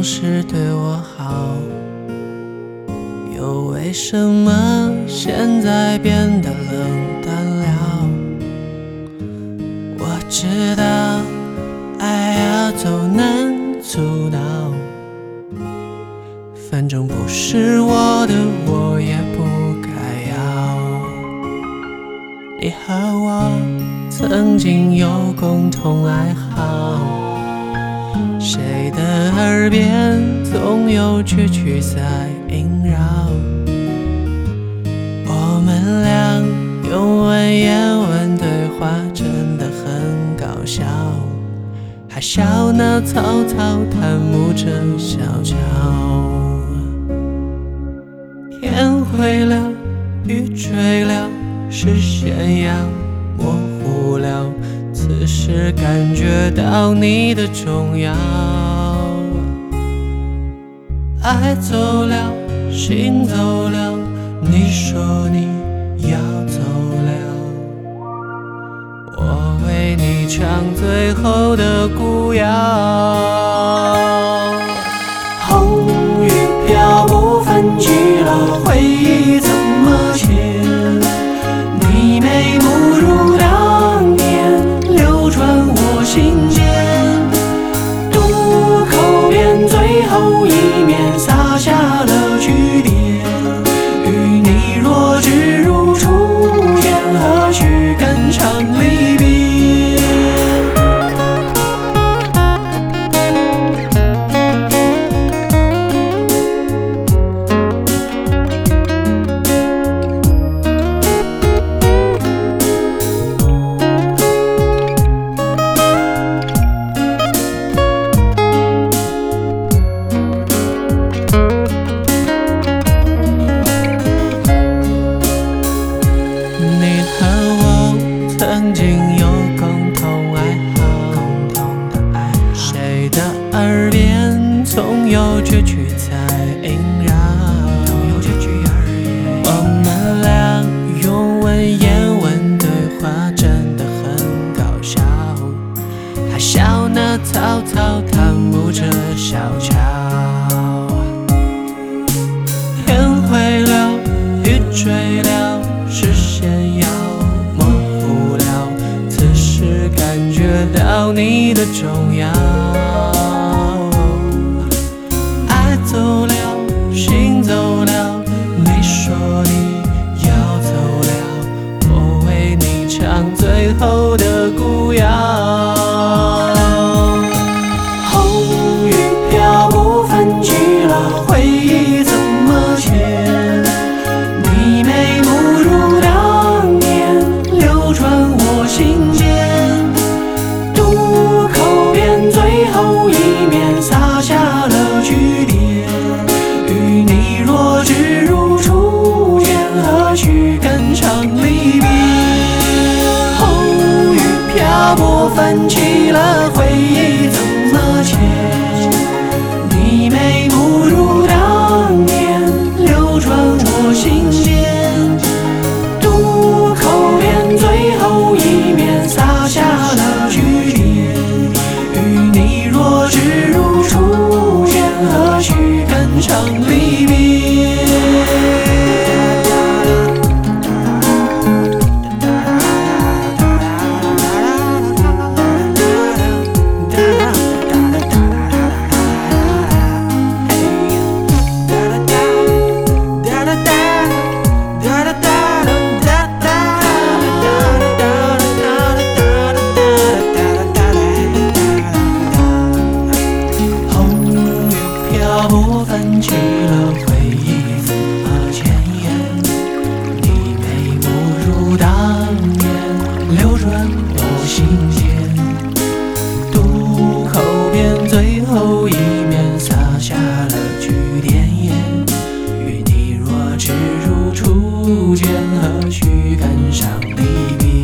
时对我好，又为什么现在变得冷淡了？我知道爱要走难阻挠，反正不是我的，我也不该要。你和我曾经有共同爱好，谁的耳边总有句句在萦绕。我们俩用文言文对话真的很搞笑，还笑那草草贪慕着小桥。天灰了，雨坠了，视线要模糊了，此时感觉到你的重要。爱走了，心走了，你说你要走了，我为你唱最后的古谣。红雨飘不分去了，回忆怎么写？你眉目如当年，流转我心间。渡口边最后一面，撒下了句点。与你若只如初见，何须肝肠离别？曾经有共同爱好，谁的耳边总有句句在萦绕。我们俩用文言文对话真的很搞笑，还笑那草草贪慕着小桥。天灰了，雨坠了，视线要感觉到你的重要。爱走了，心走了，你说你要走了，我为你唱最后的古谣。红雨飘不分去了，回忆怎么写？你眉目如当年，流转我心间。最后一面，撒下了句点。与你若只如初见，何须肝肠离别？红雨飘不分去了，回忆怎么写？你眉目如当年，流转我心间。渡口边最后一面，撒下了句点。你若只如初见，何须肝肠离别？不分去了，回忆怎么前沿？你眉目如当年，流转我心间。渡口边最后一面，撒下了句点。与你若只如初见，何须肝肠离别？